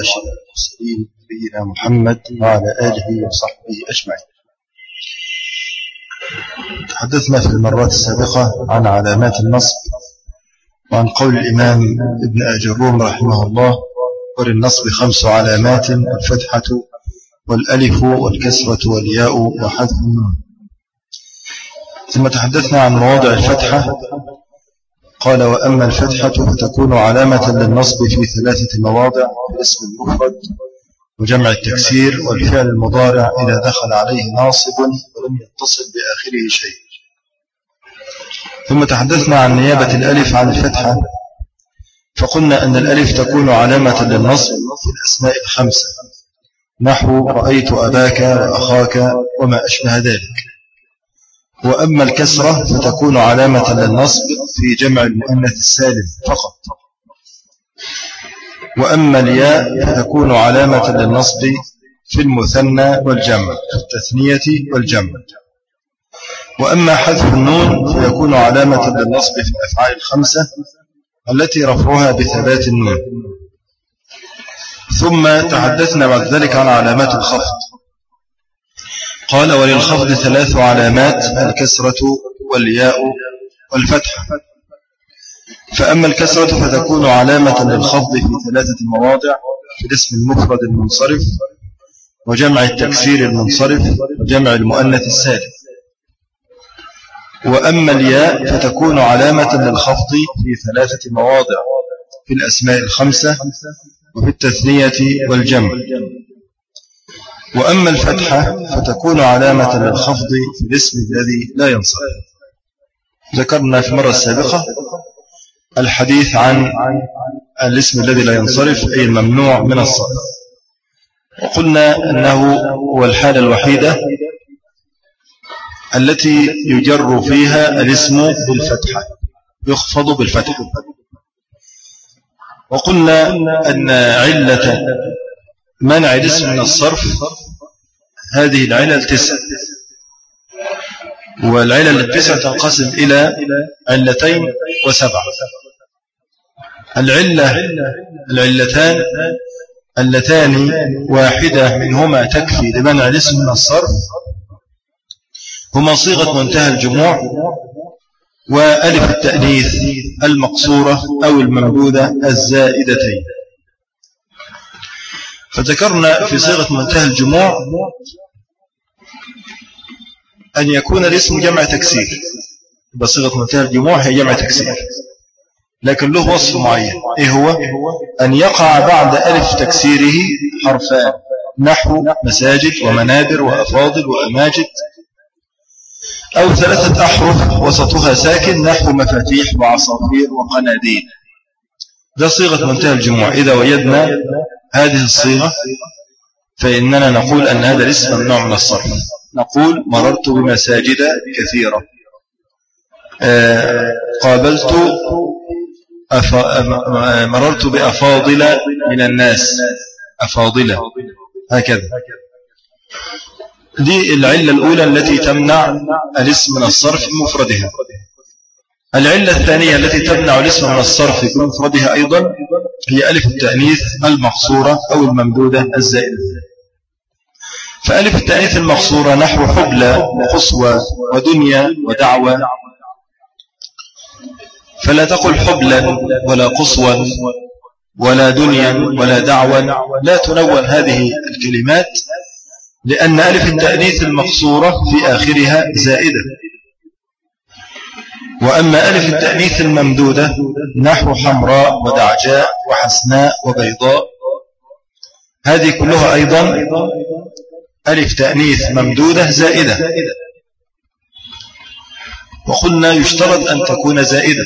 أشرف المرسلين نبينا محمد وعلى آله وصحبه أجمعين. تحدثنا في المرات السابقة عن علامات النصب وعن قول الإمام ابن آجروم رحمه الله: وللنصب 5 علامات: الفتحة والألف والكسرة والياء وحذف النون. ثم تحدثنا عن مواضع الفتحة. قال: وأما الفتحة فتكون علامة للنصب في 3 مواضع: الاسم المفرد وجمع التكسير والفعل المضارع إذا دخل عليه ناصب ولم يتصل بآخره شيء. ثم تحدثنا عن نيابة الألف عن الفتحة، فقلنا أن الألف تكون علامة للنصب في الأسماء 5، نحو رأيت أباك وأخاك وما أشبه ذلك. وأما الكسرة فتكون علامة للنصب في جمع المؤنث السالم فقط. وأما الياء فتكون علامة للنصب في المثنى والجمع، في التثنية والجمع. وأما حذف النون فيكون علامة للنصب في الأفعال 5 التي رفعها بثبات النون. ثم تحدثنا بعد ذلك عن علامات الخفض. قال: وللخفض 3 علامات: الكسرة والياء والفتحة. فأما الكسرة فتكون علامة للخفض في 3 مواضع: في الاسم المفرد المنصرف وجمع التكسير المنصرف وجمع المؤنث السالم. وأما الياء فتكون علامة للخفض في 3 مواضع: في الأسماء 5 وفي التثنية والجمع. وأما الفتحة فتكون علامة للخفض في الاسم الذي لا ينصرف. ذكرنا في المرة السابقة الحديث عن الاسم الذي لا ينصرف، أي الممنوع من الصرف، وقلنا أنه هو الحالة الوحيدة التي يجر فيها الاسم بالفتحة، يخفض بالفتحة. وقلنا أن علة منع الاسم من الصرف هذه العلل 9، والعلل 9 تنقسم إلى 2 و7. العلتان اللتان واحدة منهما تكفي لمنع الاسم من الصرف هما صيغة منتهى الجموع وألف التأنيث المقصورة أو الممدودة الزائدتين. فذكرنا في صيغة منتهى الجموع أن يكون الاسم جمع تكسير، بصيغة منتهى الجموع هي جمع تكسير، لكن له وصف معين. إيه هو؟ أن يقع بعد ألف تكسيره حرفان، نحو مساجد ومنابر وأفاضل وأماجد، أو 3 أحرف وسطها ساكن، نحو مفاتيح وعصافير وقناديل. ده صيغة منتهى الجموع. إذا وجدنا هذه الصيغة فإننا نقول أن هذا الاسم ممنوع من الصرف. نقول: مررت بمساجد كثيرة، مررت بأفاضل من الناس، أفاضلة، هكذا. دي العلة الأولى التي تمنع الاسم من الصرف بمفردها. العلة الثانية التي تمنع الاسم من الصرف بمفردها أيضا هي ألف التأنيث المقصورة أو الممدودة الزائدة. فألف التأنيث المقصورة نحو حبلى وقصوى ودنيا ودعوة، فلا تقل حبلا ولا قصوا ولا دنيا ولا دعوة، لا تنون هذه الكلمات، لأن ألف التأنيث المقصورة في آخرها زائدة. وأما ألف التأنيث الممدودة نحو حمراء ودعجاء وحسناء وبيضاء، هذه كلها أيضا ألف تأنيث ممدودة زائدة. وقلنا يشترط أن تكون زائدة،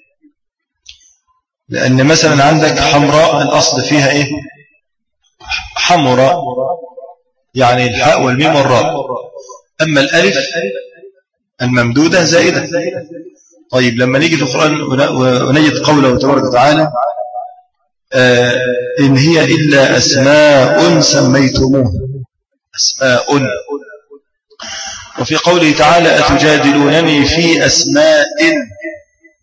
لأن مثلا عندك حمراء الأصل فيها إيه؟ حمراء، يعني الحاء والميم والراء. أما الألف الممدودة زائدة. طيب لما نيجي في القرآن ونجد قوله تبارك وتعالى: إن هي إلا أسماء سميتموها، أسماء. وفي قوله تعالى: أتجادلونني في أسماء،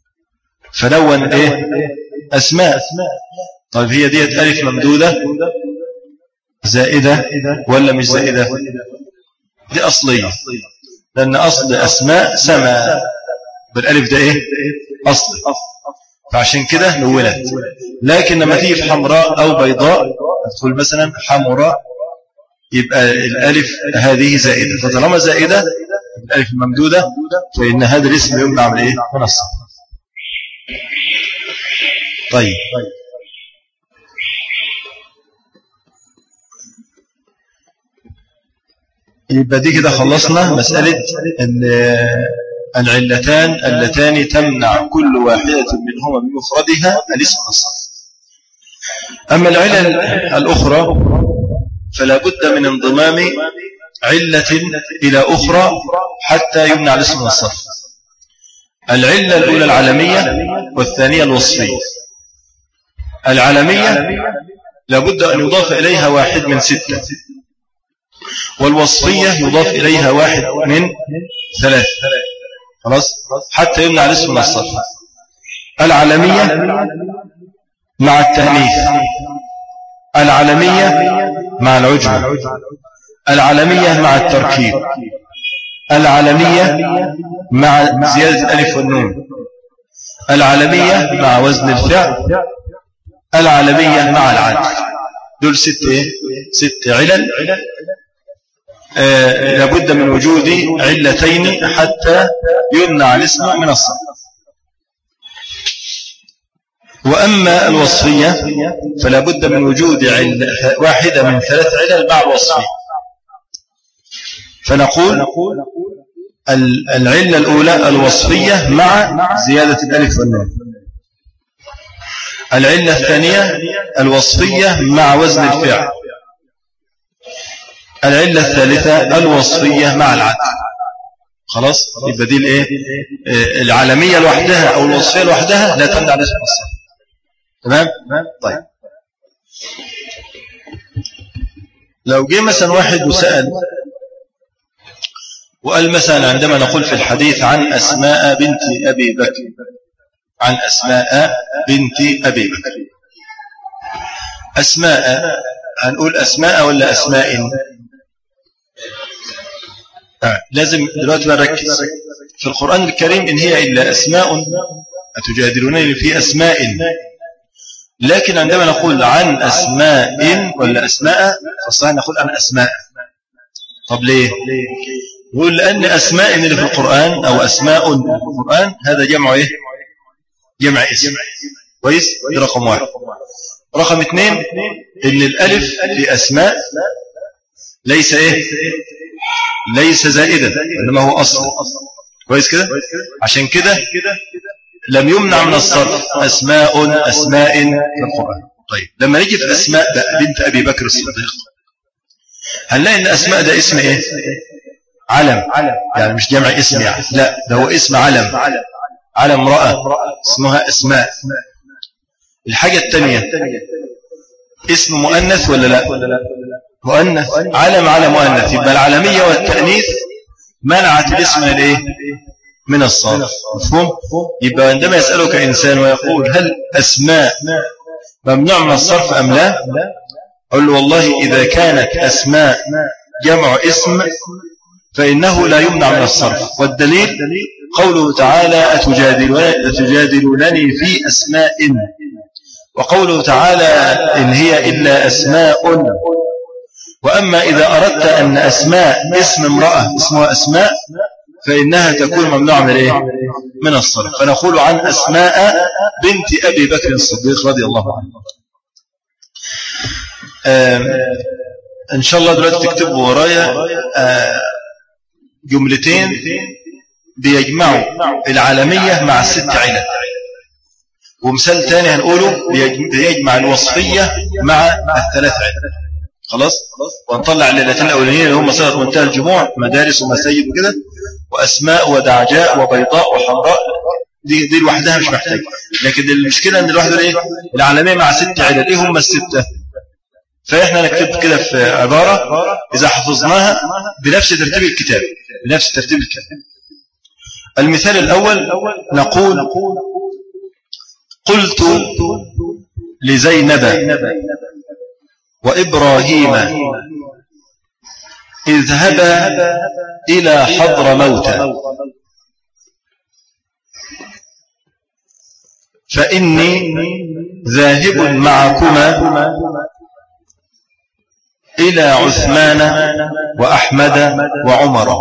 فنون إيه؟ أسماء. طيب هي ديت ألف ممدودة زائدة ولا مش زائدة؟ دي أصلية، لأن أصل أسماء سما بالألف ده إيه؟ أصل، فعشان كده نولت. لكن لما تيجي في حمراء أو بيضاء تقول مثلا حمراء، يبقى الألف هذه زائدة، فطالما زائدة الألف الممدودة فإن هذا الاسم يمنع من إيه؟ من الصرف. طيب يبقى دي كده خلصنا مسألة العلتان اللتان تمنع كل واحدة منهما بمفردها الاسم الصرف. أما العلل الأخرى فلا بد من انضمام علة إلى أخرى حتى يمنع الاسم الصرف. العلة الأولى العالمية والثانية الوصفية. العالمية لابد أن يضاف إليها واحد من 6، والوصفية يضاف إليها واحد من 3، خلاص، حتى يمنع الاسم من الصرف. العالمية مع التأنيث، العالمية مع العجمة، العالمية مع التركيب، العالمية مع زيادة الألف والنون، العالمية مع وزن الفعل، العالمية مع العدل. دول 6 علل لابد من وجود علتين حتى يمنع الاسم من الصرف. وأما الوصفية فلا بد من وجود واحدة من 3 علل مع الوصفية. فنقول العلة الأولى الوصفية مع زيادة الألف والنون، العلة الثانية الوصفية مع وزن الفعل، العلة الثالثة الوصفية مع العدل. خلاص، يبقى دي الايه؟ العالمية لوحدها أو الوصفية لوحدها لا تمنع الاسم الصرف. تمام؟ طيب لو جه مثلا واحد وسأل وقال مثلا عندما نقول في الحديث عن أسماء بنت أبي بكر، عن أسماء بنت أبي بكر، أسماء هنقول أسماء ولا أسماء؟ لازم دلوقتي نركز في القرآن الكريم إن هي إلا أسماء أتجادلونني في أسماء، لكن عندما نقول عن أسماء ولا أسماء فصحيح نقول عن أسماء. طب ليه؟ نقول لأن أسماء اللي في القرآن أو أسماء في القرآن هذا جمع إيه؟ جمع اسم. كويس؟ دي رقم 1. رقم 2 إن الألف في أسماء ليس إيه؟ ليس زائدا، إنما هو أصل. كويس كده؟ عشان كده لم يمنع من الصرف أسماء في القرآن. طيب لما نيجي في أسماء بنت أبي بكر الصديق هنلاقي إن أسماء ده اسم إيه؟ علم، يعني مش جمع اسم يعني، لا ده هو اسم علم، علم امرأة اسمها أسماء. الحاجة الثانية اسم مؤنث ولا لا؟ مؤنث، علم على مؤنث، يبقى العالمية والتأنيث منعت الاسم من الايه؟ من الصرف. مفهوم؟ يبقى عندما يسألك إنسان ويقول هل أسماء ممنوع من الصرف أم لا؟ أقول له والله إذا كانت أسماء جمع اسم فإنه لا يمنع من الصرف. والدليل قوله تعالى أتجادلونني في أسماء، وقوله تعالى إن هي إلا أسماء. وأما إذا أردت أن أسماء اسم امرأة اسمها أسماء فإنها تكون ممنوعة من إيه؟ من الصرف. فنقول عن أسماء بنت أبي بكر الصديق رضي الله عنه. إن شاء الله دلوقتي تكتبوا ورايا جملتين بيجمعوا العالمية مع 6 علل، ومثال تاني هنقوله بيجمع الوصفية مع 3 علل. خلاص، ونطلع الليلتين الأولانيين اللي هم صيغة منتهى الجموع، مدارس ومساجد وكده، وأسماء ودعجاء وبيضاء وحمراء، دي لوحدها مش محتاج. لكن المشكلة ان الواحدة ايه؟ العالمية مع 6 علل، ايه هم ال6؟ فاحنا نكتب كده في عبارة اذا حفظناها بنفس ترتيب الكتاب، بنفس ترتيب الكتاب. المثال الاول نقول قلت لزينب وإبراهيم اذهبا إلى حضرموت فإني ذاهب معكما إلى عثمان وأحمد وعمر.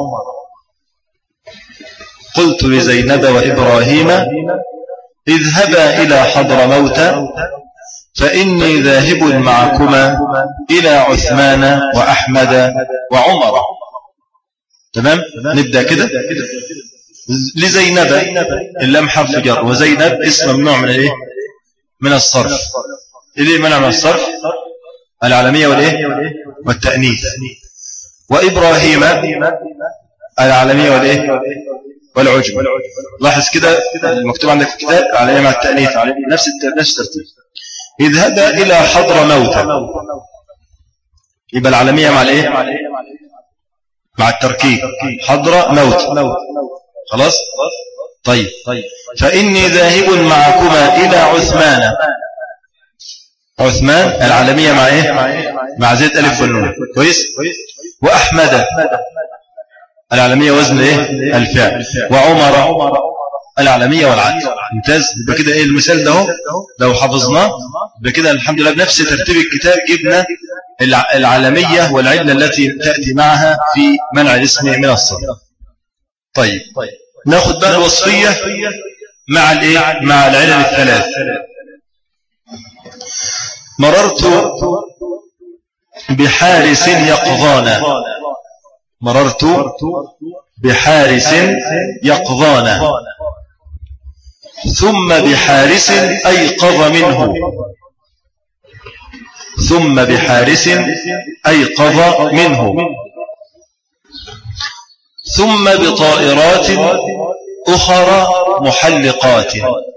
قلت لزينب وإبراهيم اذهبا إلى حضرموت فإني ذاهب معكما إلى عثمان وأحمد وعمر. تمام؟ نبدأ كده. لزينب اللام حرف جر، وزينب اسم ممنوع من الايه؟ من الصرف. ايه منع من الصرف؟ العالمية والايه؟ والتأنيث. وإبراهيم العالمية والايه؟ والعجم. لاحظ كده المكتوب عندك في الكتاب العالمية مع التأنيث نفس الترتيب. اذهب إلى حضرموت، يبقى العالمية مع الايه؟ مع التركيب. حضرموت. خلاص؟ طيب. فإني ذاهب معكما إلى عثمان. عثمان العالمية مع ايه؟ مع زيت ألف والنون. كويس؟ وأحمد العالمية وزن ايه؟ الفعل. وعمر العالمية والعدل. ممتاز. يبقى كده ايه المثال ده لو حفظناه يبقى كده الحمد لله بنفس ترتيب الكتاب جبنا العالمية والعلة التي تأتي معها في منع الاسم من الصرف. طيب ناخد بقى الوصفية مع الايه؟ مع العلل الثلاث. مررت بحارس يقظان. مررت بحارس يقظان ثم بحارس أيقظ منه. ثم بحارس أيقظ منه. ثم بطائرات أخرى محلقات.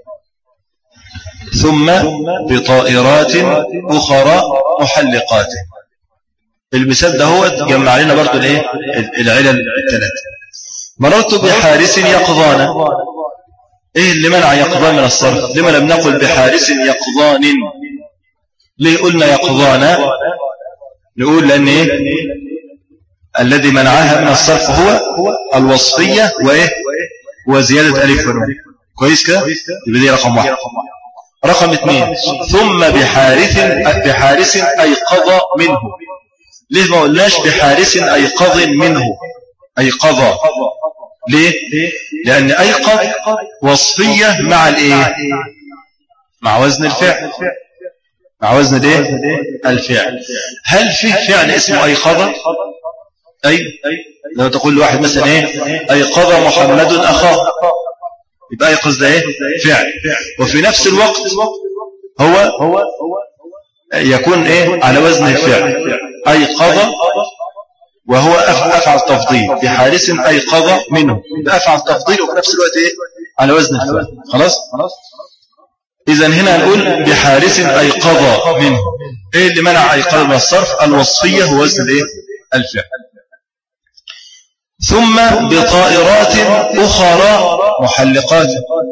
ثم بطائرات أخرى محلقات. المثال ده هو جمع لنا برضو الايه؟ العلل الثلاثة. مررت بحارس يقظان. ايه اللي منع يقظان من الصرف؟ لما لم نقل بحارس يقظان؟ ليه قلنا يقظان؟ نقول لأن ايه؟ الذي منعها من الصرف هو الوصفية وايه؟ وزيادة ألف ونون. كويس كده؟ يبقى دي رقم واحد. رقم اثنين ثم بحارس أيقظ منه. ليه ما قلناش بحارس أيقظ منه؟ أيقظ. ليه؟ لأن أيقظ وصفية مع الايه؟ مع وزن الفعل. مع وزن الايه؟ الفعل. هل فيه فعل اسمه أيقظ؟ أي لو تقول لواحد مثلا ايه؟ أيقظ محمد أخاه، يبقى أيقظ ده ايه؟ فعل. وفي نفس الوقت هو يكون ايه؟ على وزن الفعل. أيقظ وهو أفعل تفضيل. بحارس أيقظ منه يبقى أفعل تفضيل وفي نفس الوقت ايه؟ على وزن الفعل. خلاص؟ إذن هنا نقول بحارس أيقظ منه. ايه اللي منع أيقظ من الصرف؟ الوصفية هو وزن الايه؟ الفعل. ثم بطائرات أخرى محلقات.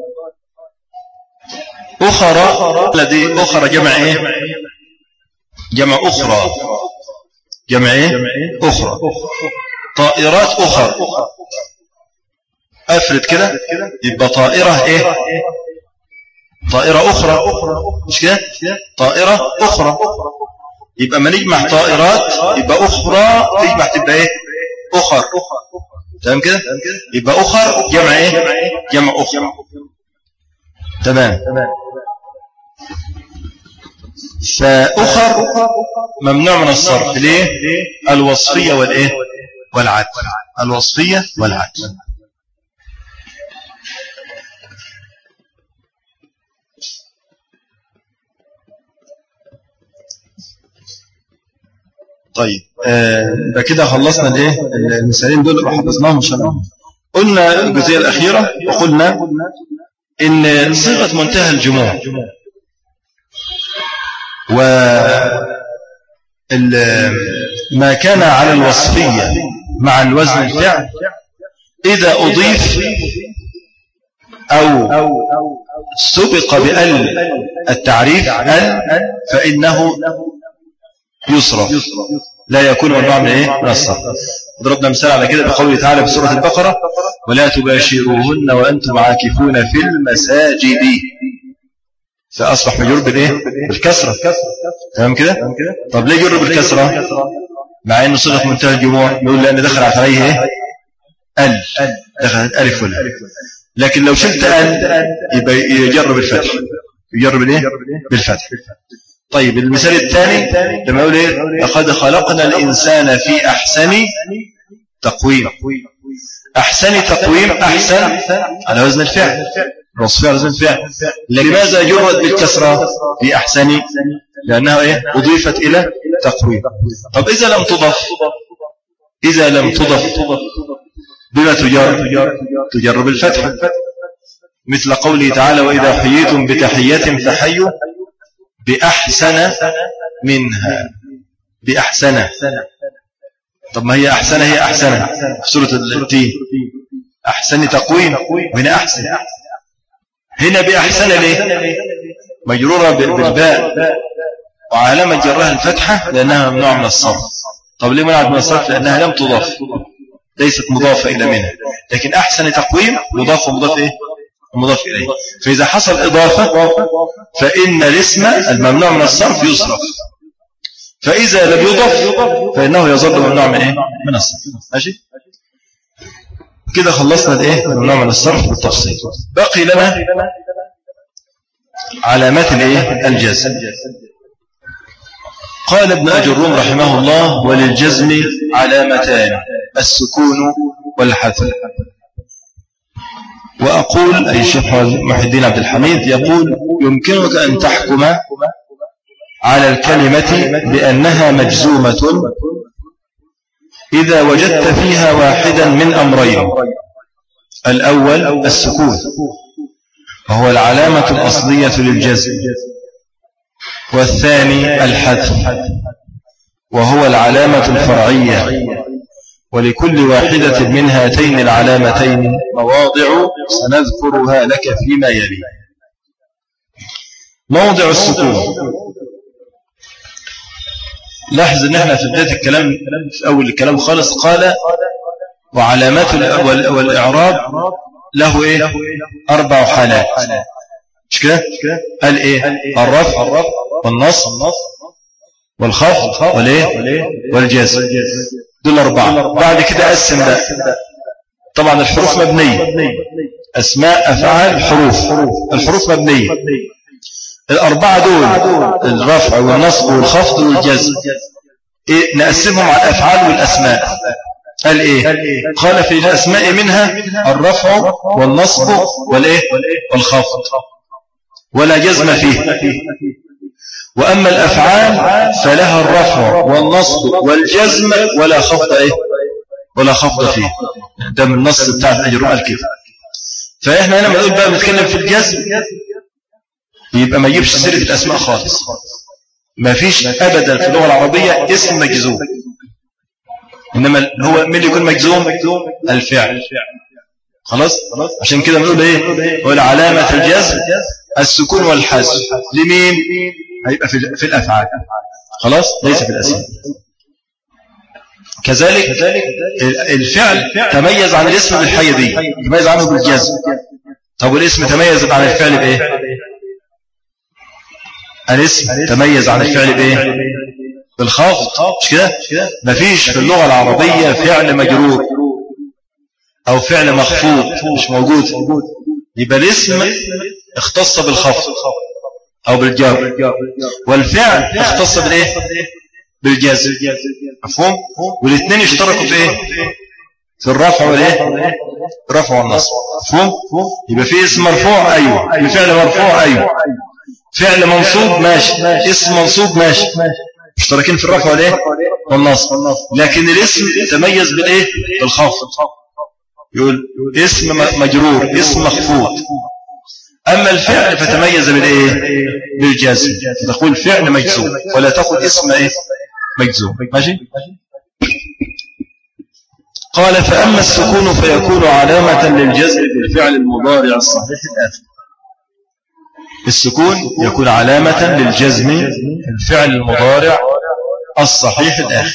أخرى الذي أخرى جمع ايه؟ جمع أخرى. جمع ايه؟ أخرى. طائرات أخرى. أفرد كده يبقى طائرة ايه؟ طائرة أخرى. مش كده؟ طائرة أخرى. يبقى ما نجمع طائرات يبقى أخرى تجمع تبقى ايه؟ أخر. تمام كده؟ يبقى أخر جمع ايه؟ جمع أخرى. تمام. فأخر ممنوع من الصرف. ليه؟ الوصفية والايه؟ والعدل. الوصفية والعدل. طيب ده كده خلصنا الايه؟ المثالين دول اللي حفظناهم ان شاء الله. قلنا الجزئية الأخيرة وقلنا إن صيغة منتهى الجموع وما كان على الوصفية مع الوزن الفعل إذا أضيف أو سبق بأل التعريف فإنه يصرف، لا يكون ممنوع من ايه؟ من الصرف. ضربنا مثال على كده بقوله تعالى في سورة البقرة: ولا تباشروهن وأنتم عاكفون في المساجد، فأصبح مجرور بالايه؟ بالكسرة. تمام كده؟ طب ليه جر بالكسرة مع انه صيغه منتهى الجموع؟ يقول لان دخل عليه ايه؟ ال، دخلت الف ولا. لكن لو شلت ال يبقى يجر بالفتح، يجر بالايه؟ بالفتح. طيب المثال الثاني لما يقول ايه؟ لقد خلقنا الانسان في احسن تقويم. احسن تقويم، احسن على وزن الفعل، وصف على وزن الفعل. لماذا جرت بالكسره في احسن؟ لانها ايه؟ اضيفت الى تقويم. طب اذا لم تضف، اذا لم تضف بما تجر؟ تجر بالفتح، مثل قوله تعالى: واذا حييتم بتحيه فحيوا باحسن منها. باحسن. طب ما هي احسن، هي احسن في سوره التين، احسن تقويم، وهنا احسن. هنا باحسن ليه؟ مجروره بالباء وعلامة جرها الفتحة لأنها ممنوعة من الصرف. طب ليه منعت من الصرف؟ لأنها لم تضاف، ليست مضافة إلى منها. لكن أحسن تقويم مضاف ومضاف إيه؟ مضاف إليه. فإذا حصل إضافة فإن الاسم الممنوع من الصرف يصرف، فإذا لم يضف فإنه يظل ممنوع من إيه؟ من الصرف. ماشي؟ كده خلصنا الإيه؟ ممنوع من الصرف بالتفصيل. باقي لنا علامات الإيه؟ الجزم. قال ابن أجروم رحمه الله: وللجزم علامتان: السكون والحذف. وأقول، أي الشيخ محي الدين عبد الحميد يقول: يمكنك أن تحكم على الكلمة بأنها مجزومة إذا وجدت فيها واحدا من أمرين: الأول السكون وهو العلامة الأصلية للجزم، والثاني الحذف وهو العلامة الفرعية. ولكل واحدة من هاتين العلامتين مواضع سنذكرها لك فيما يلي. موضع السكون، لاحظ ان احنا في بداية الكلام، في اول الكلام خالص، قال: وعلامات والإعراب له ايه؟ 4 حالات. مش كده؟ قال ايه؟ الرفع والنصب والخفض والايه؟ والجزم. دول 4. بعد كده قسم بقى. طبعا الحروف مبنية، اسماء افعال حروف، الحروف مبنية. ال4 دول الرفع والنصب والخفض والجزم إيه؟ نقسمهم على الافعال والاسماء. قال ايه؟ قال في الاسماء منها الرفع والنصب والايه؟ والخفض، ولا جزم فيه. وأما الأفعال فلها الرفع والنصب والجزم ولا خفض إيه؟ ولا خفض فيه. ده من النص بتاع الأجروم قال كده. فإحنا هنا بنقول بقى بنتكلم في الجزم، يبقى ما يجيبش سيرة الأسماء خالص. ما فيش أبدا في اللغة العربية اسم مجزوم، إنما هو من يكون مجزوم؟ الفعل. خلاص؟ عشان كده بنقول إيه؟ والعلامة الجزم السكون والحذف. لمين؟ هيبقى في الأفعال. خلاص؟ ليس في الأسماء. كذلك الفعل تميز عن الاسم بالحيدية، تميز عنه بالجزم. طب والاسم تميز عن الفعل بإيه؟ الاسم تميز عن الفعل بإيه؟ بالخفض. مش كده؟ مفيش في اللغة العربية فعل مجرور أو فعل مخفوض، مش موجود. يبقى الاسم اختص بالخفض أو بالجر، والفعل اختص بالإيه؟ بالجزم. مفهوم؟ والاثنين اشتركوا في إيه؟ في الرفع والإيه؟ الرفع والنصب. مفهوم؟ يبقى في اسم مرفوع، أيوه. في فعل مرفوع، أيوه. فعل منصوب، ماشي. اسم منصوب، ماشي. مشتركين في الرفع والإيه؟ والنصب. لكن الاسم تميز بالإيه؟ بالخفض. يقول اسم مجرور، اسم مخفوض. أما الفعل فتميز بالإيه؟ بالجزم. تقول فعل مجزوم ولا تقول اسم إيه؟ مجزوم. ماشي؟ قال: فأما السكون فيكون علامة للجزم بالفعل المضارع الصحيح الآتي. السكون يكون علامة للجزم بالفعل المضارع الصحيح الآخر.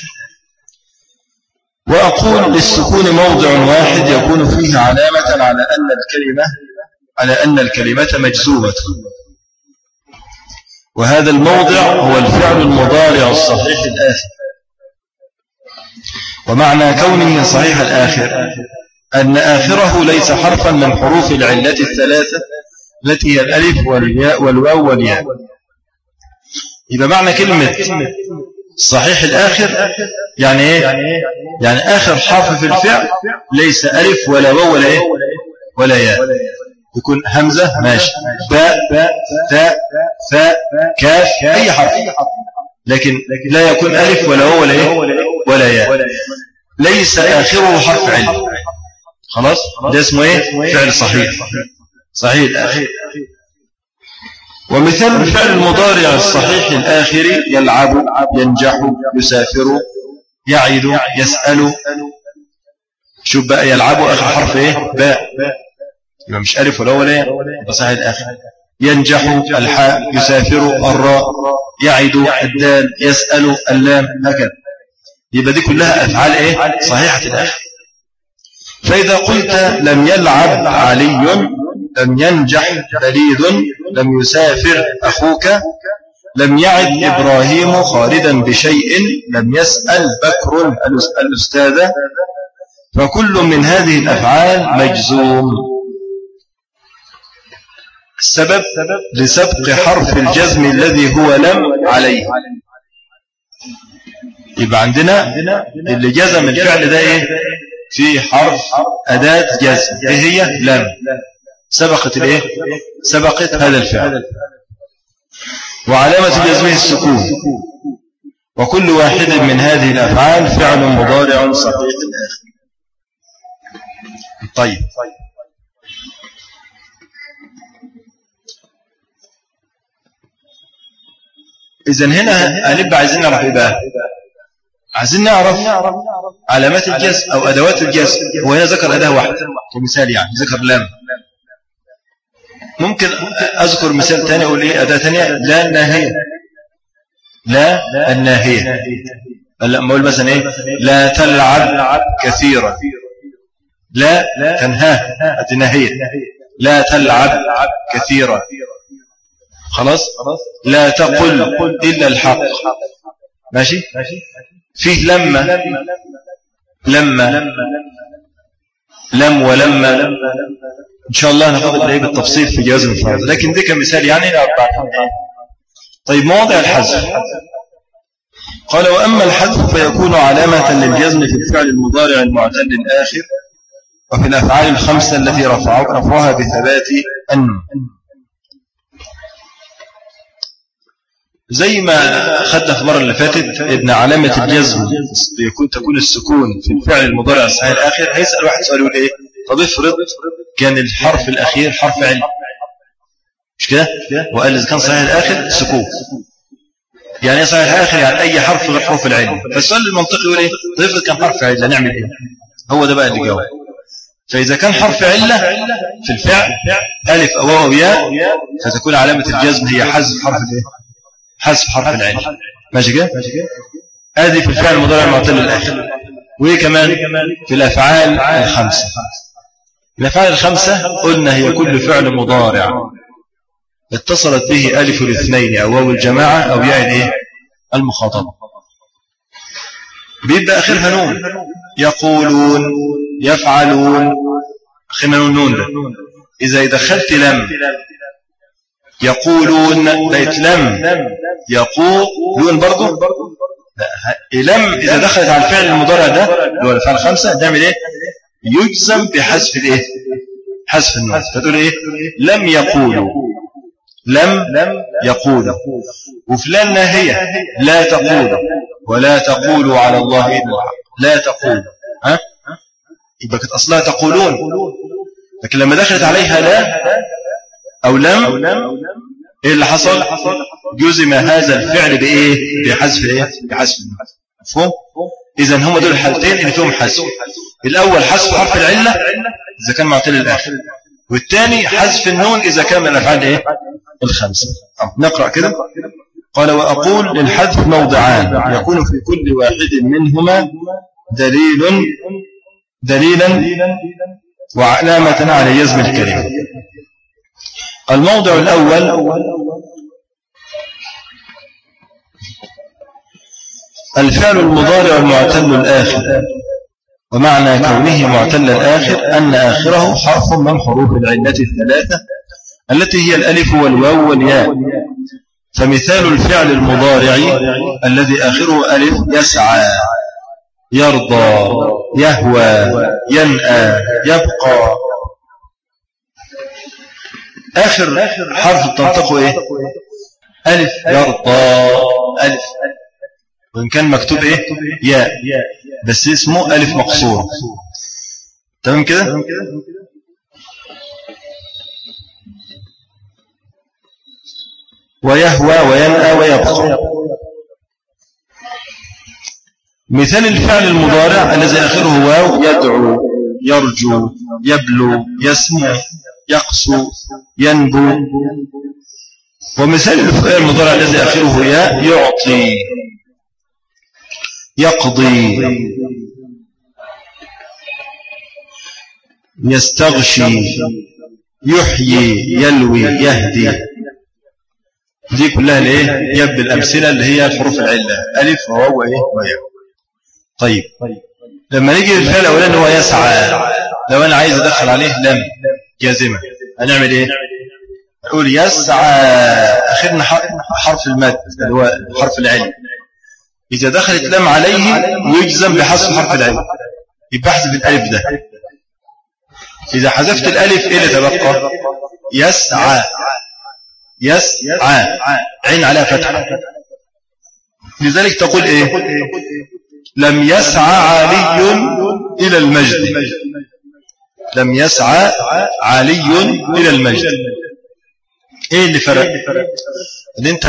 وأقول للسكون موضع واحد يكون فيه علامة على أن الكلمة مجزومة، وهذا الموضع هو الفعل المضارع الصحيح الآخر. ومعنى كونه صحيح الآخر أن آخره ليس حرفا من حروف العلة الثلاثة التي هي الألف والياء والواو والياء. يبقى معنى كلمة صحيح الآخر يعني إيه؟ يعني آخر حرف في الفعل ليس ألف ولا واو ولا إيه ولا ياء، يكون همزة ماشي، باء تاء ثاء كاف أي حرف، لكن لا يكون ألف ولا واو ولا إيه ولا ياء، ليس آخره حرف علة. خلاص ده اسمه إيه؟ فعل صحيح الآخر. ومثال الفعل المضارع الصحيح الآخر يلعب، ينجح، يسافر، يعد، يسأل. شوف بقى يلعب آخر حرف إيه؟ باء، يبقى مش ألف ولا ولا يبقى صحيح الآخر. ينجح الحاء، يسافر الراء، يعد الدال، يسأل اللام، هكذا. يبقى دي كلها أفعال إيه؟ صحيحة الآخر. فإذا قلت لم يلعب علي، لم ينجح بليد، لم يسافر أخوك، لم يعد إبراهيم خالدا بشيء، لم يسأل بكر الأستاذ، فكل من هذه الأفعال مجزوم. السبب لسبق حرف الجزم الذي هو لم عليه. يبقى عندنا اللي جزم الفعل ده إيه؟ في حرف أداة جزم، إيه هي؟ لم. سبقت الإيه؟ سبقت هذا الفعل، وعلامة جزمه السكون. وكل واحد من هذه الأفعال فعل مضارع صحيح الآخر. طيب إذن هنا هنبقى عايزين نعرف إيه بقى؟ عايزين نعرف علامات الجزم أو أدوات الجزم. وهنا ذكر أداة واحدة كمثال، يعني ذكر لام. ممكن أذكر مثال تاني أقول إيه أداة تانية؟ لا الناهية، لا الناهية. لما أقول مثلا إيه؟ لا تلعب كثيرا، لا تنهاه، هذه ناهية. لا تلعب كثيرا. خلاص. لا تقل إلا الحق، ماشي. فيه لما لم ولما، إن شاء الله ناخذ الإيه بالتفصيل في جواز المفرد، لكن ده كمثال يعني. طيب مواضع الحذف. قال وأما الحذف فيكون علامة للجزم في الفعل المضارع المعتل الآخر، وفي الأفعال الخمسة التي رفعها بثبات النون. زي ما أخذنا في المرة اللي فاتت إن علامة الجزم تكون السكون في الفعل المضارع الصحيح الآخر. هيسأل واحد سؤال يقول إيه؟ طب افرض كان الحرف الأخير حرف علة، مش كده؟ وقال إذا كان صحيح الآخر سكون. يعني ايه صحيح الآخر؟ يعني أي حرف غير حروف العلة. فالسؤال المنطقي يقول إيه؟ طب افرض كان حرف علة نعمل إيه؟ هو ده بقى اللي جاوب. فإذا كان حرف علة في الفعل ألف أو واو أو ياء، فتكون علامة الجزم هي حذف حرف الإيه؟ حذف حرف العلة. ماشي كده؟ هذه في الفعل المضارع المعتل الآخر. وإيه كمان؟ في الأفعال الخمسة. الأفعال الخمسة قلنا هي كل فعل مضارع اتصلت به ألف الاثنين أو واو الجماعة أو ياء الإيه؟ المخاطبة، بيبدأ آخرها نون. يقولون، يفعلون، آخرها نون ده. إذا دخلت لم يقولون بقت لم يقولون برضو. لم إذا دخلت على الفعل المضارع ده اللي هو الفعل الخمسة نعمل إيه؟ يجزم بحذف الإيه؟ حذف النون. فتقول إيه؟ لم يقولوا، لم يقولوا. وفلان ناهية، لا تقولوا، ولا تقولوا على الله إلا الحق، لا تقولوا. ها؟ يبقى كانت أصلها تقولون، لكن لما دخلت عليها لا أو لم، إيه اللي حصل؟ جزم هذا الفعل بإيه؟ بحذف إيه؟ بحذف النون. مفهوم؟ إذن هم دول الحالتين اللي فيهم حذف. الأول حذف حرف العلة إذا كان معتل الآخر، والثاني حذف النون إذا كان من الأفعال إيه؟ الخمسة. نقرأ كده. قال وأقول للحذف موضعان يكون في كل واحد منهما دليلا وعلامة على جزم الكلمة. الموضع الأول الفعل المضارع المعتل الآخر، ومعنى كونه معتل الآخر أن آخره حرف من حروف العلة الثلاثة التي هي الألف والواو والياء. فمثال الفعل المضارع الذي آخره ألف يسعى، يرضى، يهوى، ينأى، يبقى. آخر حرف تنطقه إيه؟ ألف. يرضى ألف، وإن كان مكتوب إيه؟ ياء، بس اسمه ألف مقصور. تمام كده؟ ويهوى وينأى ويبقى. مثال الفعل المضارع الذي آخره واو يدعو، يرجو، يبلو، يسمع، يقسو، ينبو. ومثال الفعل المضارع الذي آخره ياء يعطي، يقضي، يستغشي، يحيي، يلوي، يهدي. دي كلها الايه؟ يبدو الأمثلة اللي هي الحروف العلة ألف وواو وياء. طيب لما نيجي للفعل الأولاني هو يسعى، لو أنا عايز أدخل عليه لم جازمة هنعمل إيه؟ نقول يسعى، أخذنا حرف المد اللي هو حرف العلة. إذا دخلت لم عليه يجزم بحذف حرف العلة، يبقى احذف الألف ده. إذا حذفت الألف إيه اللي تبقى؟ يسعى، يسعى، عين عليها فتحة. لذلك تقول إيه؟ لم يسعى علي إلى المجد. لم يسعى علي إلى المجد. إيه اللي فرق؟ إن أنت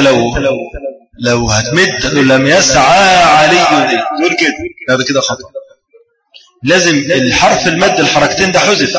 لو هتمد لم يسعى علي يقول كده، هذا كده خطأ. لازم الحرف المد الحركتين ده حذف،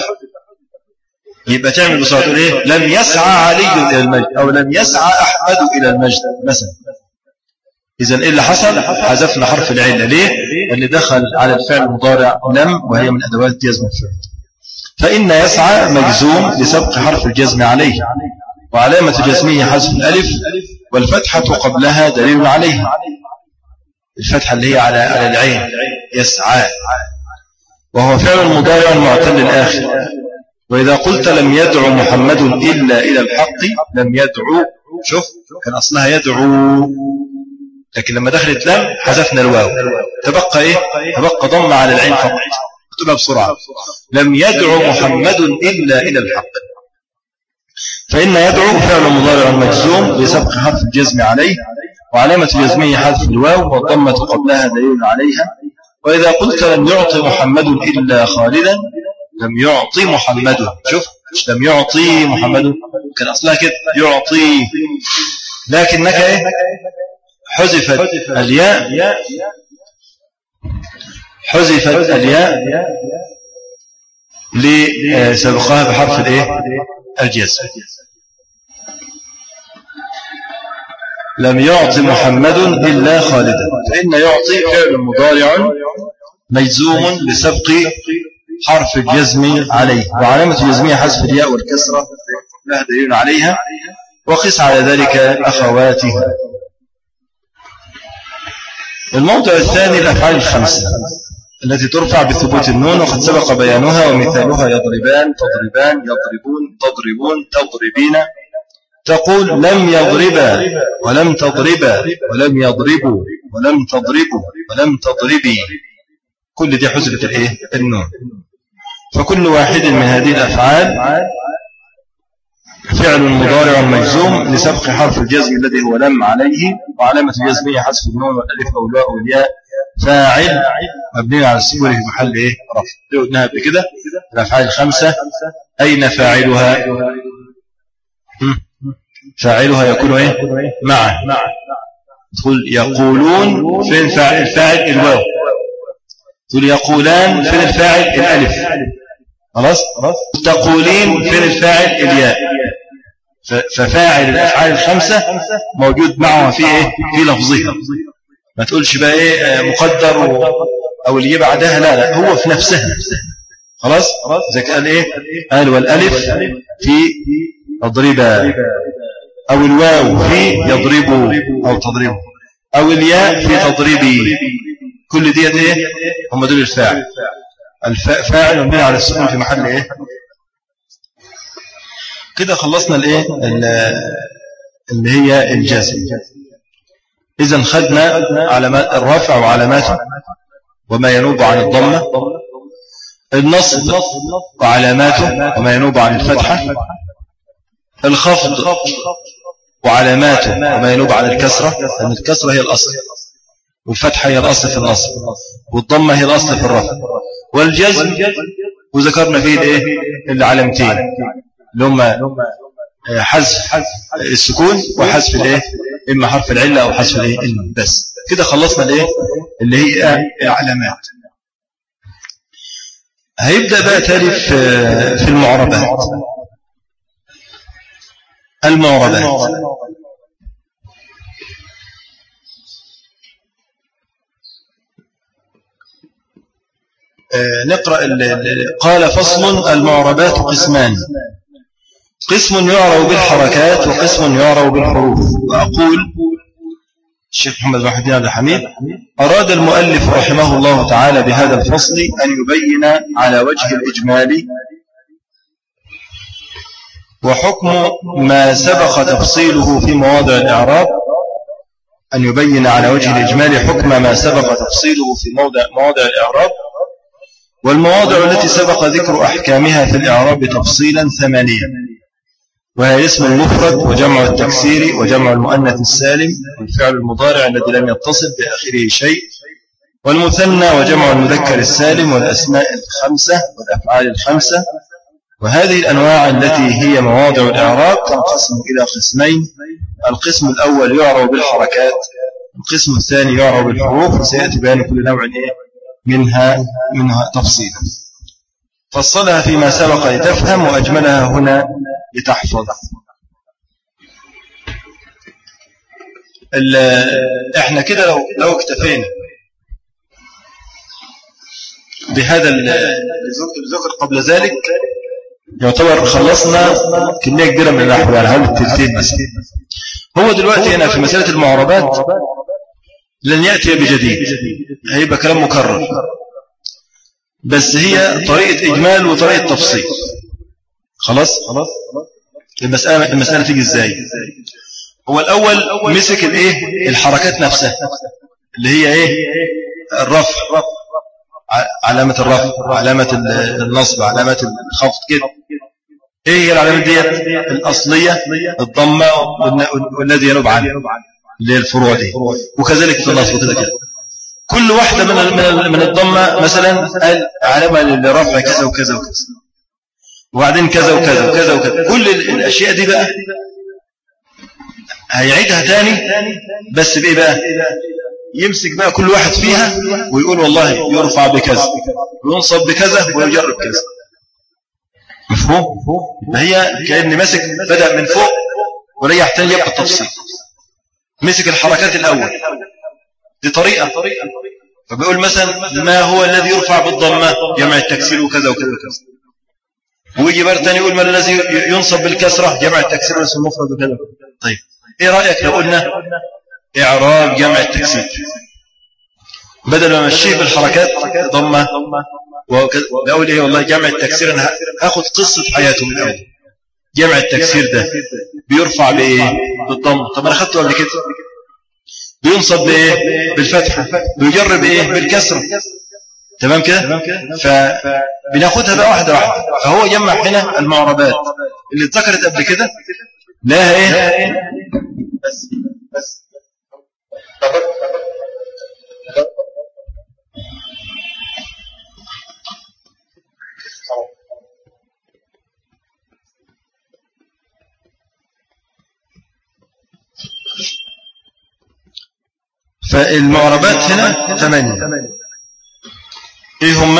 يبقى تعمل بصوت تقول إيه؟ لم يسعى علي إلى المجد، أو لم يسعى أحمد إلى المجد مثلا. إذن إيه اللي حصل؟ حذفنا حرف العلة. ليه؟ اللي دخل على الفعل المضارع لم، وهي من أدوات جزم الفعل. فإن يسعى مجزوم لسبق حرف الجزم عليه، وعلامة جزمه حذف الألف، والفتحة قبلها دليل عليها. الفتحة اللي هي على العين يسعى، وهو فعل مضارع معتل الآخر. وإذا قلت لم يدعو محمد إلا إلى الحق، لم يدعو، شوف كان أصلها يدعو، لكن لما دخلت لم حذفنا الواو، تبقى إيه؟ تبقى ضم على العين فقط. اكتبها بسرعة. لم يدعو محمد إلا إلى الحق. فإن يدعو فعل مضارع مجزوم لسبق حرف الجزم عليه، وعلامة جزمه حذف الواو، والضمة قبلها دليل عليها. وإذا قلت لم يعطي محمد إلا خالدا، لم يعطي محمد، شوف مش لم يعطي محمد، كان أصلها كده يعطي، لكنك إيه؟ حذفت الياء، حذفت الياء لسبقها بحرف الايه؟ الجزم. لم يعطي محمد إلا خالدا. فإن يعطي فعل مضارع مجزوم بسبق حرف الجزم عليه، وعلامة جزمه حذف الياء والكسرة لها دليل عليها، وقس على ذلك أخواتها. الموضع الثاني الأفعال الخمسة التي ترفع بثبوت النون، وقد سبق بيانها. ومثالها يضربان، تضربان، يضربون، تضربون، تضربين. تقول لم يضربا، ولم تضربا، ولم يضربوا، ولم تضربوا، ولم تضربي. كل دي حذفت الايه؟ النون. فكل واحد من هذه الأفعال فعل مضارع مجزوم لسبق حرف الجزم الذي هو لم عليه، وعلامة جزمه حذف النون والألف والواو والياء. فاعل مبني على السكون في محل ايه؟ رفع. دي قلناها قبل كده. الأفعال الخمسة أين فاعلها؟ فاعلها يكون ايه؟ معه. تقول يقولون فين الفاعل؟ الواو. تقول يقولان فين الفاعل؟ الألف. خلاص. تقولين فين الفاعل؟ الياء. ففاعل الأفعال الخمسة موجود معه في إيه؟ في لفظها. ما تقولش بقى إيه مقدر أو اللي بعدها، لا هو في نفسها. خلاص زي قال إيه؟ قال والألف في تضريبا، أو الواو في يضرب أو تضربه، أو الياء في تضريبي. كل ديت إيه؟ هم دول الفاعل. الفاعل مبني على السكون في محل إيه؟ كده خلصنا الإيه؟ اللي هي الجزم. إذن خدنا علامات الرفع وعلاماته وما ينوب عن الضمة، النصب وعلاماته وما ينوب عن الفتحة، الخفض وعلاماته وما ينوب عن الكسرة، لأن الكسرة هي الأصل والفتحة هي الأصل في النصب والضمة هي الأصل في الرفع، والجزم وذكرنا فيه الايه العلامتين اللي هم حذف السكون وحذف الايه اما حرف العله او حذف الايه بس. كده خلصنا الايه اللي هي علامات. هيبدا بقى تالي في المعربات. المعربات نقرأ قال فصل المعربات قسمان، قسم يعرب بالحركات وقسم يعرب بالحروف. وأقول الشيخ محمد بن عبد الحميد أراد المؤلف رحمه الله تعالى بهذا الفصل أن يبين على وجه الإجمال وحكم ما سبق تفصيله في مواضع الإعراب، أن يبين على وجه الإجمال حكم ما سبق تفصيله في مواضع الإعراب، والمواضع التي سبق ذكر أحكامها في الإعراب تفصيلا 8، وهي اسم المفرد وجمع التكسير وجمع المؤنث السالم والفعل المضارع الذي لم يتصل بآخره شيء والمثنى وجمع المذكر السالم والأسماء الخمسة والأفعال الخمسة. وهذه الأنواع التي هي مواضع الإعراب تنقسم إلى قسمين، القسم الأول يعرب بالحركات، القسم الثاني يعرب بالحروف، وسيأتي بيان كل نوع منها تفصيلا. فصلها فيما سبق لتفهم وأجملها هنا لتحفظ. احنا كده لو اكتفينا بهذا الذكر قبل ذلك يعتبر خلصنا كمية كبيرة من النحو، يعني حوالي التلتين مثلا. هو دلوقتي هنا في مسألة المعربات لن يأتي بجديد، هيبقى كلام مكرر، بس هي طريقة إجمال وطريقة تفصيل. خلاص المسألة تيجي إزاي؟ هو الأول مسك الإيه الحركات نفسها اللي هي إيه الرفع، علامة الرفع، علامة النصب، علامة الخفض كده. إيه هي العلامات دي؟ الأصلية الضمة والذي ينوب عنه اللي هي الفروع دي، وكذلك في النصب كده كده. كل واحدة من الضمة مثلا قال علامة للرفع كذا وكذا وكذا، وبعدين كذا وكذا وكذا وكذا. كل الأشياء دي بقى هيعيدها تاني، بس بإيه بقى؟ يمسك بقى كل واحد فيها ويقول والله يرفع بكذا وينصب بكذا ويجرب كذا. مفهوم؟ هي كأن مسك بدأ من فوق وريح تاني يبقى التفصيل. مسك الحركات الأول دي طريقة، فبيقول مثلا ما هو الذي يرفع بالضمة؟ جمع التكسير وكذا وكذا وكذا. ويجي بقى تاني يقول ما الذي ينصب بالكسرة؟ جمع التكسير والاسم المفرد وكذا. طيب ايه رأيك لو قلنا إعراب جمع التكسير بدل ما نمشيه بالحركات ضمة وأقول إيه والله جمع التكسير أنا هاخد قصة حياته من الأول. جمع التكسير ده بيرفع بإيه؟ بالضمة. طب أنا أخذته قبل كده. بينصب بإيه؟ بالفتحة. بيجرب إيه؟ بالكسرة. تمام كده؟ فبناخدها بقى واحدة واحدة. فهو جمع هنا المعربات اللي اتذكرت قبل كده لها إيه؟ بس فالمعربات هنا 8. ايه هم؟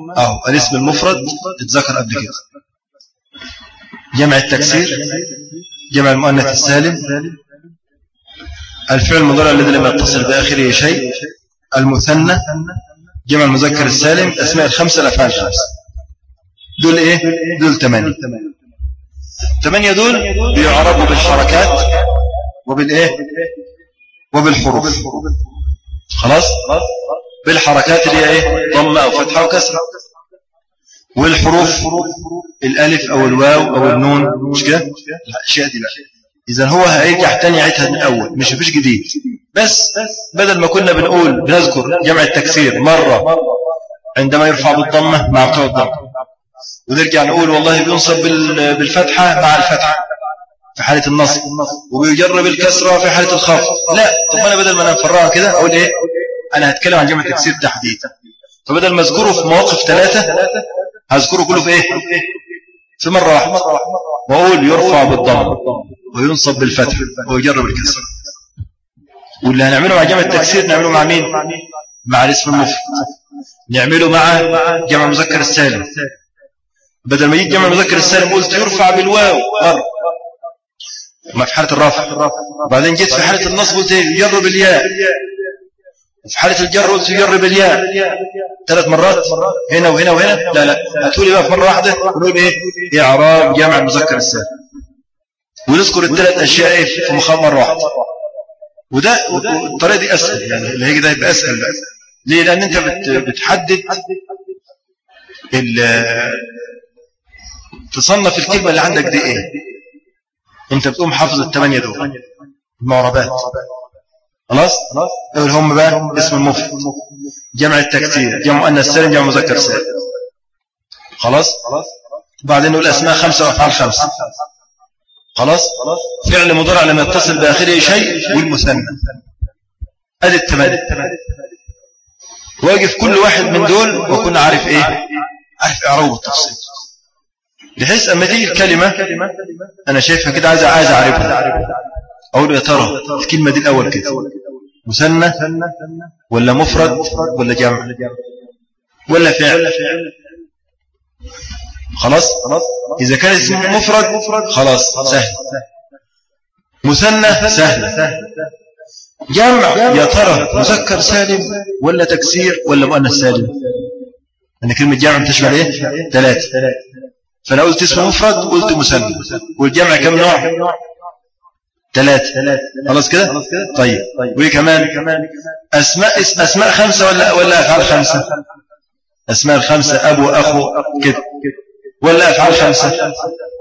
الاسم المفرد اتذكر قبل كده، جمع التكسير جمع المؤنث السالم، الفعل المضارع الذي لم يتصل بآخره شيء، المثنى، جمع المذكر السالم، أسماء الخمسة، الأفعال الخمسة. دول إيه؟ دول 8. 8 دول بيعربوا بالحركات وبالإيه؟ وبالحروف. خلاص؟ بالحركات اللي هي إيه؟ ضمة أو فتحة وكسرة، والحروف الألف أو الواو أو النون، مش كده؟ الأشياء دي بقى. إذن هو هيرجع تاني يعيدها من الأول، مش مفيش جديد. بس بدل ما كنا بنذكر جمع التكسير مرة عندما يرفع بالضمة مع بتوع الضمة، ونرجع نقول والله بينصب بالفتحة مع الفتحة في حالة النصب، وبيجر بالكسرة في حالة الخفض. لا، طب أنا بدل ما نفرها كده أقول إيه؟ أنا هتكلم عن جمع التكسير تحديدا، فبدل ما أذكره في مواقف 3 هذكره كله في إيه؟ في مرة واحدة، وأقول يرفع بالضمة وينصب بالفتح ويجر بالكسرة. واللي هنعمله مع جمع التكسير نعمله مع مين؟ مع الاسم المفرد، نعمله مع جمع المذكر السالم. بدل ما يجي جمع المذكر السالم قلت يرفع بالواو مرة ما في حالة الرفع، وبعدين جيت في حالة النصب قلت يجر بالياء، في حالة الجر قلت يجر بالياء 3 مرات هنا وهنا وهنا. لا هتقولي بقى في مرة واحدة ونقول إيه؟ إعراب جمع المذكر السالم، ونذكر ال3 أشياء في مخام مرة واحدة. وده الطريقة دي أسهل، يعني اللي هيجي ده يبقى أسهل بقى. ليه؟ لأن أنت بتحدد تصنف الكلمة اللي عندك دي إيه. أنت بتقوم حافظ ال8 دول المعربات. خلاص؟ دول هم بقى اسم المفرد، جمع التكسير، جمع مؤنث سالم، جمع مذكر سالم. خلاص؟ بعدين نقول أسماء 5 وأفعال 5. خلاص؟ فعل مضارع لم يتصل بآخره شيء، والمثنى. أدي ال8. واقف كل واحد من دول وكون عارف إيه؟ عارف إعرابه بالتفصيل، بحيث أما تيجي الكلمة أنا شايفها كده عايز أعرفها، أقول يا ترى الكلمة دي الأول كده مثنى ولا مفرد ولا جمع ولا فعل. خلاص؟ إذا كان اسم مفرد خلاص سهل، مثنى سهل، جمع يا ترى مذكر سالم ولا تكسير ولا مؤنث سالم. أن كلمة جمع بتشمل إيه؟ 3. فأنا قلت اسم مفرد قلت مثنى، والجمع كم نوع؟ 3. خلاص كده؟ طيب وإيه كمان؟ أسماء 5 ولا أفعال 5؟ أسماء ال5 أبو أخو كده، ولا أفعال 5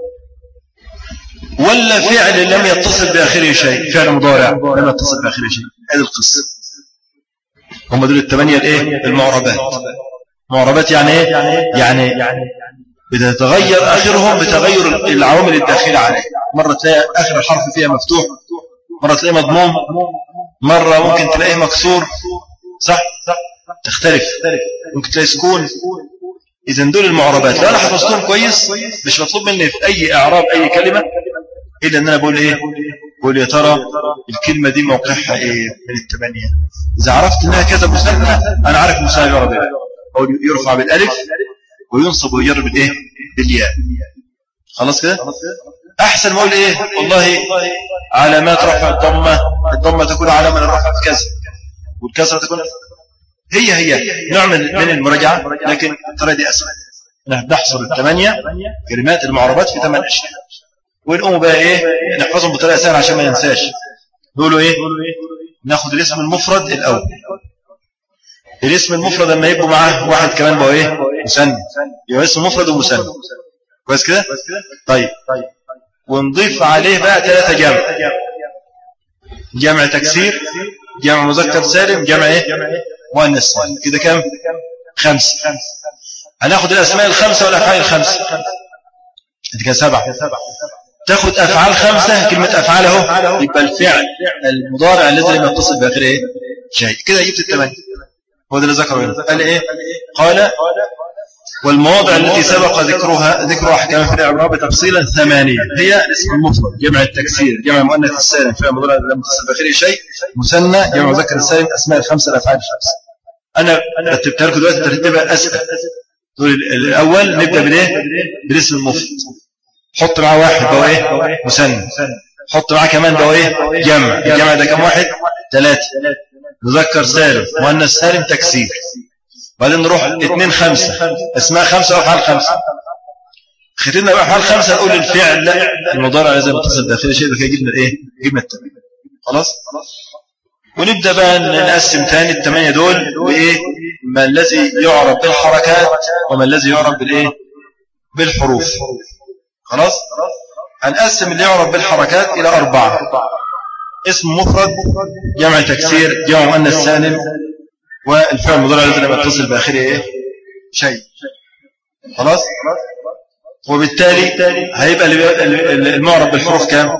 ولا فعل لم يتصل بآخره شيء، فعل مضارع لم يتصل بآخره شيء. هذه القصة. هم دول ال8 الإيه؟ المعربات. معربات يعني إيه؟ يعني بتتغير آخرهم بتغير العوامل الداخلة عليه. مرة تلاقي آخر الحرف فيها مفتوح، مرة تلاقيه مضموم، مرة ممكن تلاقيه مكسور، صح؟ تختلف، ممكن تلاقي سكون. إذن دول المعربات. لو أنا حفظتهم كويس مش مطلوب مني في أي إعراب أي كلمة إلا أن أنا بقول إيه؟ بقول يا ترى الكلمة دي موقعها إيه من ال8. إذا عرفت أنها كذا مثنى أنا عارف مثنى يعرب إيه. أو يرفع بالألف وينصب ويجر بالإيه؟ بالياء. خلاص كده؟ أحسن ما أقول إيه؟ والله علامات رفع الضمة تكون علامة للرفع بكسر، والكسرة تكون هي نوع من المراجعة، لكن الطريقة دي أسهل. نحصر ال8 كلمات المعربات في 8 أشياء، ونقوم بقى إيه؟ نحفظهم بطريقة سهلة عشان ما ننساش. نقولوا إيه؟ ناخد الاسم المفرد الأول. الاسم المفرد لما يبقوا معاه واحد كمان بقى إيه؟ مثنى، يبقى اسم مفرد ومثنى. كويس كده؟ طيب ونضيف عليه بقى 3 جمع: جمع تكسير، جمع مذكر سالم، جمع إيه؟ مؤنث سالم. كده كام؟ 5. هناخد الأسماء ال5 والأفعال ال5. كده كده 7. تاخد أفعال 5، كلمة أفعال اهو، يبقى الفعل المضارع الذي لم يتصل بآخره إيه؟ شيء. كده جبت ال8. هو ده اللي ذكره هنا. قال إيه؟ قال والمواضع التي سبق ذكر أحكام في الإعراب تفصيلا 8 هي اسم المفرد، جمع التكسير، جمع المؤنث السالم، فعل مضارع لم يتصل بآخره شيء، مثنى، جمع مذكر السالم، أسماء ال5، الأفعال ال5. أنا رتبتها لكم دلوقتي ترتيبها أسهل. الأول نبدأ بالإيه؟ بالاسم المفرد. حط معاه واحد بقى ايه مثنى، حط معاه كمان بقى ايه جمع. الجمع ده كم واحد؟ 3. مذكر سالم مؤنث سالم تكسير. بعدين نروح 2 5 اسماء 5 او افعال 5. ختمنا بقى افعال 5 نقول الفعل لا المضارع لازم يتصل داخل شيء كده جبنا الايه جبنا التمام خلاص. ونبدا بقى نقسم ثاني ال8 دول بايه ما الذي يعرف بالحركات وما الذي يعرف بالايه بالحروف. خلاص هنقسم اللي يعرف بالحركات الى 4: اسم مفرد، جمع تكسير، جمع مؤنث سالم، والفعل المضارع الذي لم يتصل باخره ايه شيء. خلاص. وبالتالي هيبقى المعرب بالحروف كام؟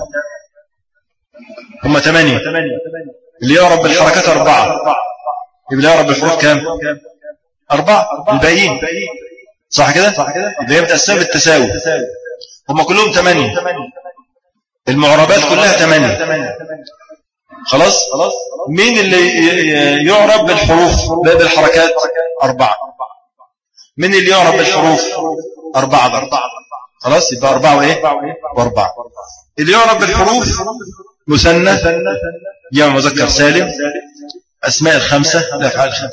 هم 8. اللي يعرب بالحركات 4. يبقى اللي يعرب بالحروف كام؟ 4. الباقيين صح كده؟ اللي هي متقسمه بالتساوي. هم كلهم 8. المعربات كلها 8. خلاص. مين اللي يعرب بالحروف بالحركات؟ 4. مين اللي يعرب بالحروف؟ 4 برضه. خلاص يبقى 4 وايه و4. اللي يعرب بالحروف مثنى، جمع مذكر سالم، اسماء ال5، الافعال 5.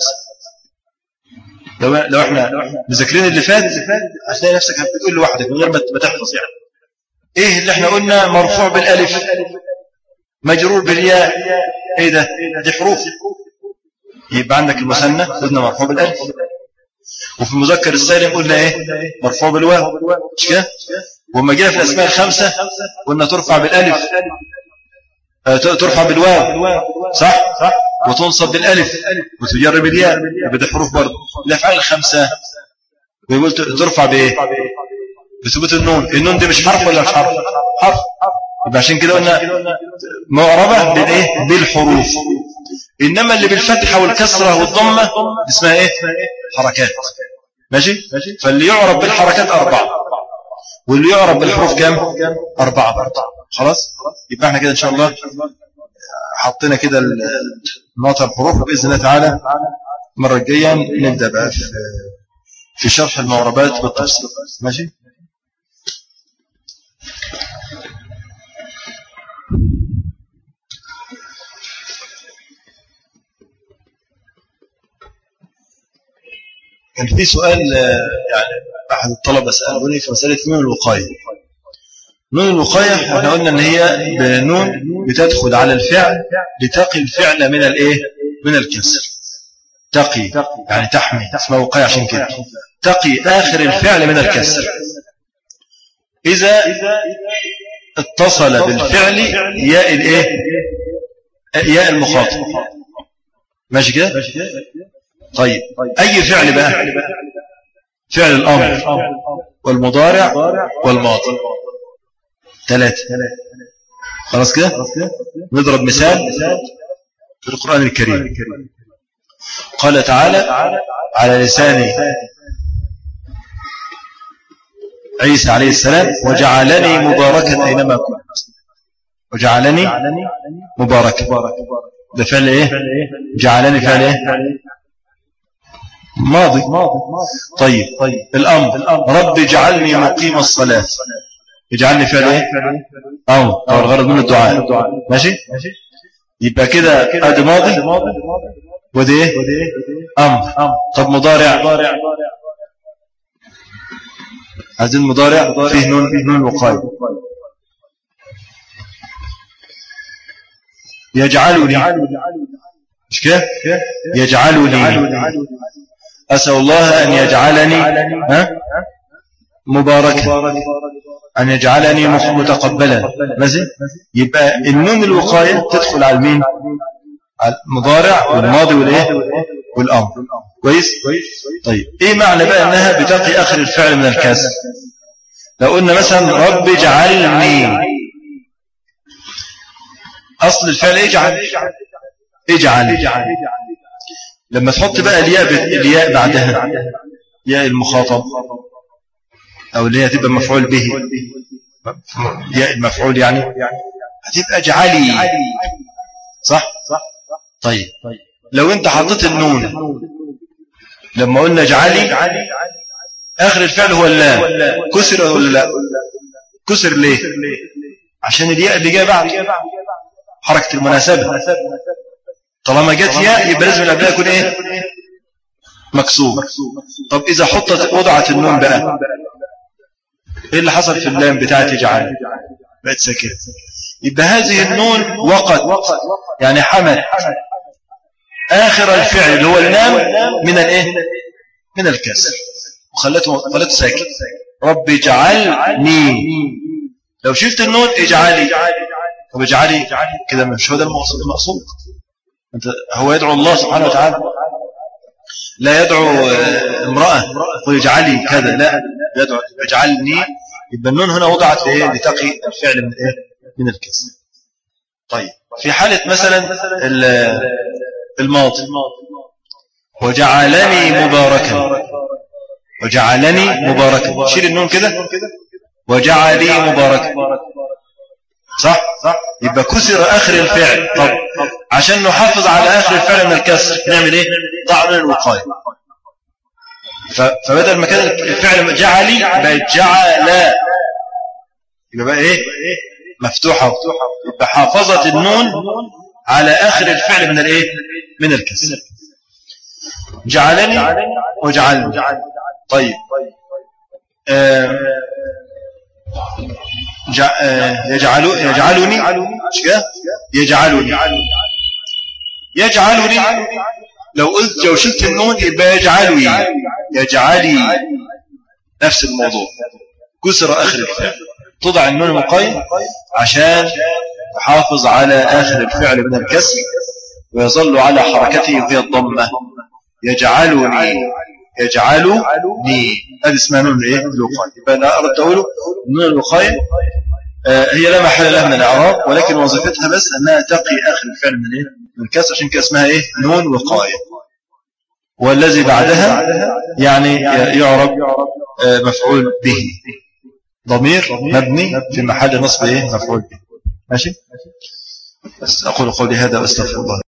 لو احنا مذاكرين اللي فات هتلاقي نفسك بتقول لوحدك من غير ما تحفظ. يعني ايه اللي احنا قلنا؟ مرفوع بالالف، مجرور بالياء. ايه ده؟ دي حروف. يبقى عندك المثنى قلنا مرفوع بالالف، وفي المذكر السالم قلنا ايه مرفوع بالواو مش كده. وما جينا في الاسماء ال5 قلنا ترفع بالالف، ترفع بالواو صح، وتنصب بالالف وتجر بالياء. يبقى دي حروف برضه. الافعال 5 بيقول ترفع بايه؟ بثبوت النون. النون دي مش حرف ولا مش حرف؟ حرف. يبقى عشان كده قلنا معربه بالايه بالحروف. انما اللي بالفتحه والكسره والضمه اسمها ايه حركات. ماشي. فاللي يعرب بالحركات 4 واللي يعرب بالحروف كام؟ 4 برضه. خلاص. يبقى احنا كده ان شاء الله حطينا كده نقطة الحروف. باذن الله تعالى المره الجايه نبدا بقى في شرح المعربات بالتفصيل. ماشي. كان في سؤال يعني احد الطلبه سالوني في مساله نون الوقايه. نون الوقايه احنا قلنا ان هي بنون بتدخل على الفعل لتقي الفعل من الايه من الكسر. تقي يعني تحمي، اسمها وقايه عشان كده. تقي اخر الفعل من الكسر اذا اتصل بالفعل ياء الايه ياء المخاطب. ماشي كده. طيب اي فعل بقى؟ فعل الامر والمضارع والماضي 3. خلاص كده. نضرب مثال في القرآن الكريم. قال تعالى على لسان عيسى عليه السلام: وجعلني مباركا أينما كنت. وجعلني مباركا. ده فعل ايه؟ جعلني فعل ايه؟ ماضي. طيب الأمر: رب اجعلني مقيم الصلاة. اجعلني فعل ايه؟ أمر أو الغرض من الدعاء. ماشي. يبقى كده ادي ماضي ودي ايه؟ أمر. طب مضارع؟ عايزين مضارع فيه نون وقاية. يجعلني مش كده؟ يجعلني. أسأل الله أن يجعلني مباركا، أن يجعلني متقبلا. ماشي. يبقى النون الوقاية تدخل على المين؟ على المضارع والماضي والايه والأمر. كويس. طيب ايه معنى بقى انها بتقي اخر الفعل من الكسر؟ لو قلنا مثلا رب اجعلني، اصل الفعل اجعل. لما تحط بقى الياء بعدها ياء المخاطب او اللي هي تبقى مفعول به، ياء المفعول يعني هتبقى اجعلي صح. طيب لو انت حطيت النون لما قلنا اجعلي اخر الفعل هو اللام، كسر ولا لا؟ كسر ليه؟ عشان الياء اللي جايه بعد حركة المناسبة، طالما جت ياء يبقى لازم القبلها يكون ايه؟ مكسور. طب إذا وضعت النون بقى، ايه اللي حصل في اللام بتاعت يجعل؟ بقت ساكنة. يبقى هذه النون وقت، يعني حمل آخر الفعل اللي هو اللام من الايه؟ من الكسر، وخلته ساكن. رب اجعلني، لو شلت النون اجعلي، طب اجعلي كده مش هو ده المقصود. هو يدعو الله سبحانه وتعالى، لا يدعو امرأة ويجعلي كذا، لا يدعو اجعلني. يبقى النون هنا وضعت لايه؟ لتقي الفعل من ايه؟ من الكسر. طيب في حالة مثلا الماضي، وجعلني مباركا، وجعلني مباركا، شيل النون كده، وجعلي مباركا، صح؟ يبقى كسر آخر الفعل. طب عشان نحافظ على آخر الفعل من الكسر نعمل ايه؟ ضع من الوقاية. فبدل ما كان الفعل جعلي بقت جعل، يبقى بقى ايه؟ مفتوحة. يبقى حافظت النون على آخر الفعل من الايه؟ من الكسر. جعلني وجعلني. طيب يجعلني مش كده؟ يجعلني لو قلت لو شلت النون يبقى يجعلي نفس الموضوع، كسر آخر الفعل، تضع النون المقيم عشان تحافظ على آخر الفعل من الكسر ويظل على حركته في الضمة. يجعلني، هذه اسمها نون الايه؟ الوقاية. يبقى انا اردت اقوله النون الوقاية هي لا محل لها من الاعراب، ولكن وظيفتها بس انها تقي اخر الفعل من ايه؟ من الكسر، عشان كده اسمها ايه؟ نون وقاية. والذي بعدها يعني يعرب مفعول به، ضمير مبني في محل نصب ايه؟ مفعول به. ماشي. بس اقول قولي هذا واستغفر الله.